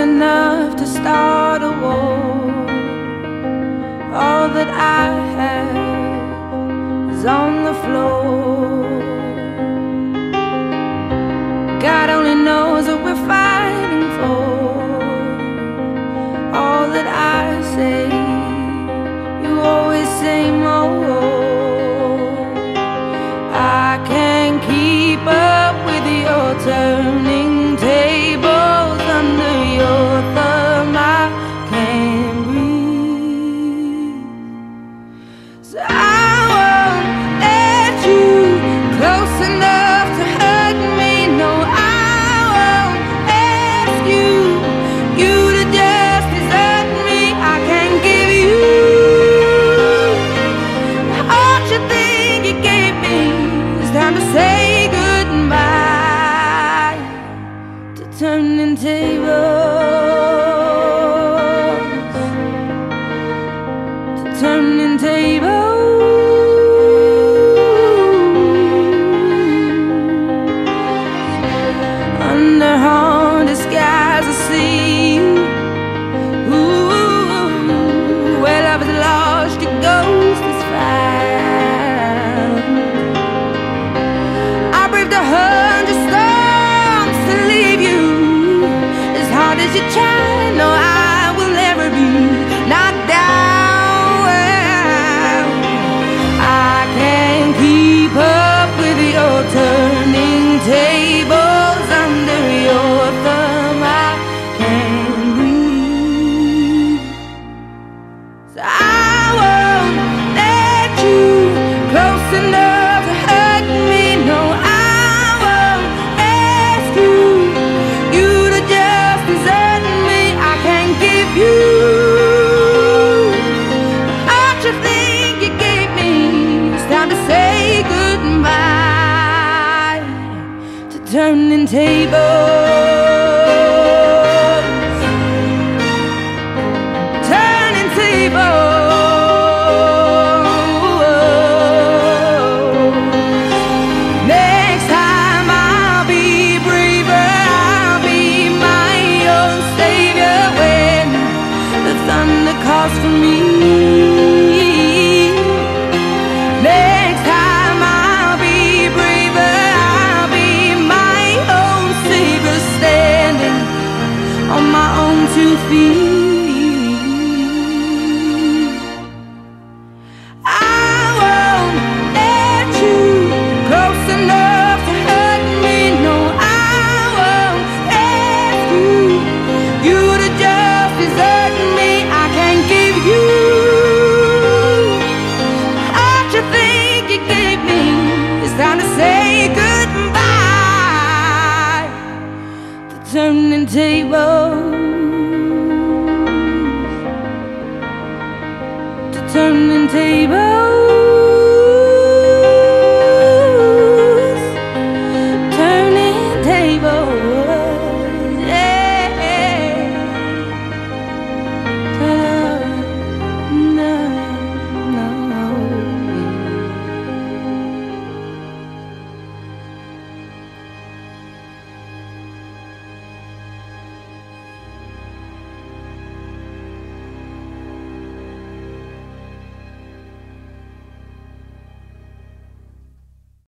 enough to start a war. All that I have is on the floor. God only knows what we're fighting for. All that I say, you always say more. I can't keep up with your turning tables under your thumb. I can't breathe, so I won't let you close enough to hurt me. No, I won't ask you to just desert me. I can't give you all you think you gave me. It's time to say goodbye to turning tables, to turning tables. Under haunted skies I see you. Ooh, where love is lost, your ghost is found. I braved 100 storms to leave you. As hard as you try, no, I will never be knocked down. I can't keep up with your turning tables under your thumb. I can't breathe, so I won't let you close enough to hurt me. No, I won't ask you to just desert me. I can't give you all you think you gave me. It's time to say goodbye to turning tables, turning tables. Next time I'll be braver, I'll be my own savior when the thunder calls for me. Next time I'll be braver, I'll be my own savior, standing on my own 2 feet. I won't let you close enough to hurt me. No, I won't ask you to just desert me. I can't give you all you think you gave me. It's time to say goodbye to turning tables, to turning tables.